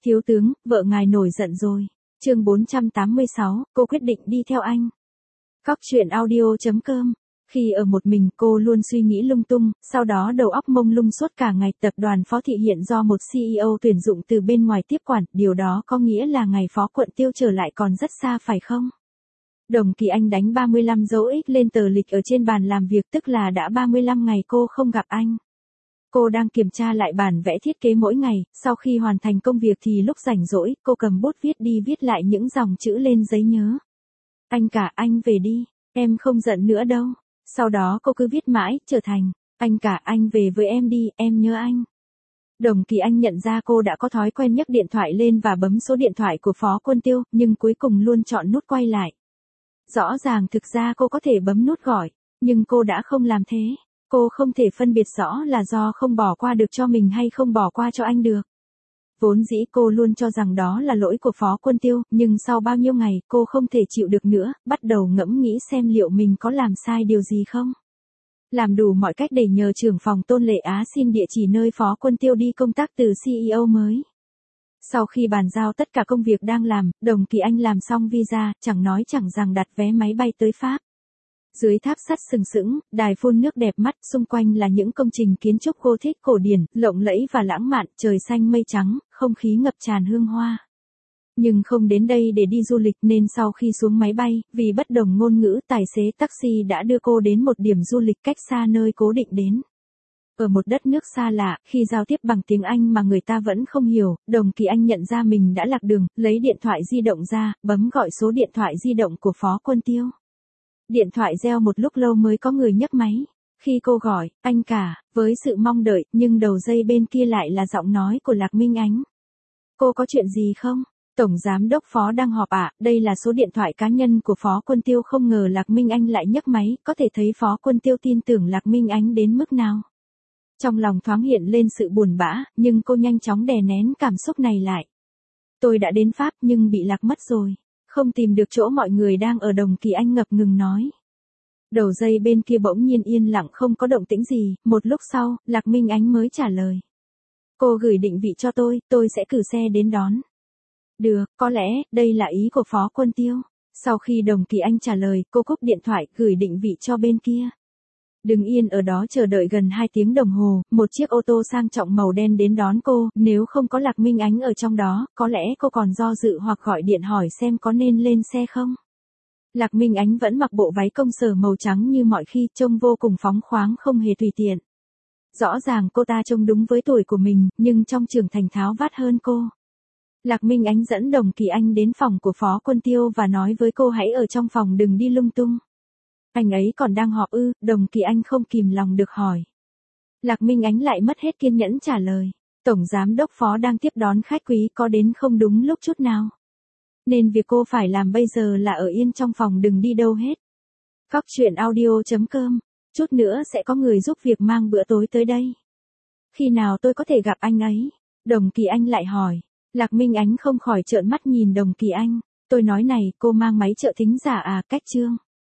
Thiếu tướng, vợ ngài nổi giận rồi. Chương 486, cô quyết định đi theo anh. Cóc truyện audio.com. Khi ở một mình cô luôn suy nghĩ lung tung, sau đó đầu óc mông lung suốt cả ngày. Tập đoàn Phó Thị hiện do một CEO tuyển dụng từ bên ngoài tiếp quản, điều đó có nghĩa là ngày Phó Quận Tiêu trở lại còn rất xa phải không? Đồng Kỳ Anh đánh 35 dấu X lên tờ lịch ở trên bàn làm việc, tức là đã 35 ngày cô không gặp anh. Cô đang kiểm tra lại bản vẽ thiết kế mỗi ngày, sau khi hoàn thành công việc thì lúc rảnh rỗi, cô cầm bút viết đi viết lại những dòng chữ lên giấy nhớ. Anh cả, anh về đi, em không giận nữa đâu. Sau đó cô cứ viết mãi, trở thành, anh cả, anh về với em đi, em nhớ anh. Đồng Kỳ Anh nhận ra cô đã có thói quen nhấc điện thoại lên và bấm số điện thoại của Phó Quân Tiêu, nhưng cuối cùng luôn chọn nút quay lại. Rõ ràng thực ra cô có thể bấm nút gọi, nhưng cô đã không làm thế. Cô không thể phân biệt rõ là do không bỏ qua được cho mình hay không bỏ qua cho anh được. Vốn dĩ cô luôn cho rằng đó là lỗi của Phó Quân Tiêu, nhưng sau bao nhiêu ngày cô không thể chịu được nữa, bắt đầu ngẫm nghĩ xem liệu mình có làm sai điều gì không. Làm đủ mọi cách để nhờ trưởng phòng Tôn Lệ Á xin địa chỉ nơi Phó Quân Tiêu đi công tác từ CEO mới. Sau khi bàn giao tất cả công việc đang làm, Đồng Kỳ Anh làm xong visa, chẳng nói chẳng rằng đặt vé máy bay tới Pháp. Dưới tháp sắt sừng sững, đài phun nước đẹp mắt, xung quanh là những công trình kiến trúc Gothic cổ điển, lộng lẫy và lãng mạn, trời xanh mây trắng, không khí ngập tràn hương hoa. Nhưng không đến đây để đi du lịch nên sau khi xuống máy bay, vì bất đồng ngôn ngữ, tài xế taxi đã đưa cô đến một điểm du lịch cách xa nơi cố định đến. Ở một đất nước xa lạ, khi giao tiếp bằng tiếng Anh mà người ta vẫn không hiểu, Đồng Kỳ Anh nhận ra mình đã lạc đường, lấy điện thoại di động ra, bấm gọi số điện thoại di động của Phó Quân Tiêu. Điện thoại reo một lúc lâu mới có người nhấc máy. Khi cô gọi, anh cả, với sự mong đợi, nhưng đầu dây bên kia lại là giọng nói của Lạc Minh Ánh. Cô có chuyện gì không? Tổng Giám đốc Phó đang họp ạ, đây là số điện thoại cá nhân của Phó Quân Tiêu. Không ngờ Lạc Minh Ánh lại nhấc máy, có thể thấy Phó Quân Tiêu tin tưởng Lạc Minh Ánh đến mức nào. Trong lòng thoáng hiện lên sự buồn bã, nhưng cô nhanh chóng đè nén cảm xúc này lại. Tôi đã đến Pháp nhưng bị lạc mất rồi. Không tìm được chỗ mọi người đang ở, Đồng Kỳ Anh ngập ngừng nói. Đầu dây bên kia bỗng nhiên yên lặng không có động tĩnh gì, một lúc sau, Lạc Minh Ánh mới trả lời. Cô gửi định vị cho tôi sẽ cử xe đến đón. Được, có lẽ, đây là ý của Phó Quân Tiêu. Sau khi Đồng Kỳ Anh trả lời, cô cúp điện thoại, gửi định vị cho bên kia. Đứng yên ở đó chờ đợi gần 2 tiếng đồng hồ, một chiếc ô tô sang trọng màu đen đến đón cô, nếu không có Lạc Minh Ánh ở trong đó, có lẽ cô còn do dự hoặc gọi điện hỏi xem có nên lên xe không. Lạc Minh Ánh vẫn mặc bộ váy công sở màu trắng như mọi khi, trông vô cùng phóng khoáng không hề tùy tiện. Rõ ràng cô ta trông đúng với tuổi của mình, nhưng trong trưởng thành tháo vát hơn cô. Lạc Minh Ánh dẫn Đồng Kỳ Anh đến phòng của Phó Quân Tiêu và nói với cô hãy ở trong phòng đừng đi lung tung. Anh ấy còn đang họp ư? Đồng Kỳ Anh không kìm lòng được hỏi. Lạc Minh Ánh lại mất hết kiên nhẫn trả lời. Tổng Giám đốc Phó đang tiếp đón khách quý, có đến không đúng lúc chút nào. Nên việc cô phải làm bây giờ là ở yên trong phòng đừng đi đâu hết. Cóc truyện audio.com. Chút nữa sẽ có người giúp việc mang bữa tối tới đây. Khi nào tôi có thể gặp anh ấy? Đồng Kỳ Anh lại hỏi. Lạc Minh Ánh không khỏi trợn mắt nhìn Đồng Kỳ Anh. Tôi nói này, cô mang máy trợ thính giả à, cách chương.